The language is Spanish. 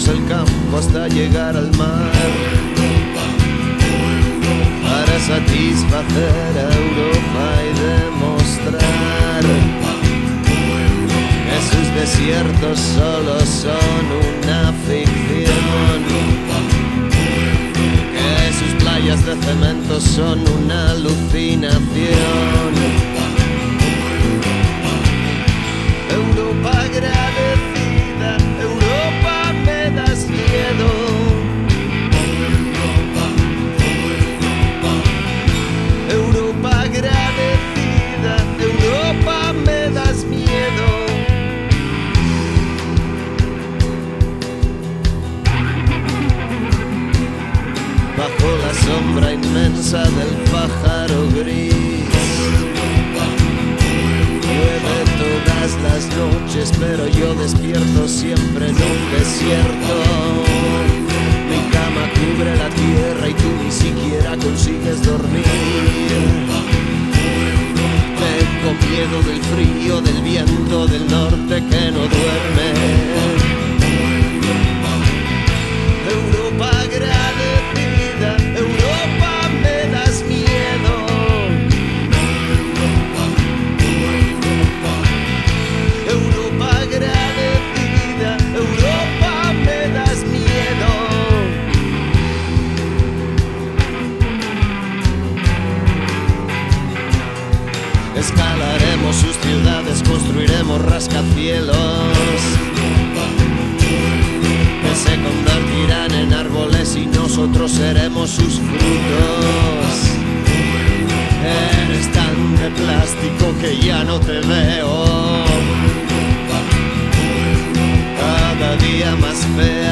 el campo hasta llegar al mar, para satisfacer a Europa y demostrar que sus desiertos solo son una ficción, que sus playas de cemento son una alucinación. Europa agradecida, Europa me das miedo. Europa agradecida, Europa me das miedo. Bajo la sombra inmensa del pájaro gris, llueve todas las noches, pero yo despierto siempre en un desierto. Mi cama cubre la tierra y tú ni siquiera consigues dormir. Tengo miedo del frío, del viento del norte que no duerme. Europa agradecida, Europa me das miedo. Europa agradecida, Europa me das miedo. Escalaremos sus ciudades, construiremos rascacielos que se convertirán en árboles y nosotros seremos sus frutos. Eres tan de plástico que ya no te veo, cada día más fea.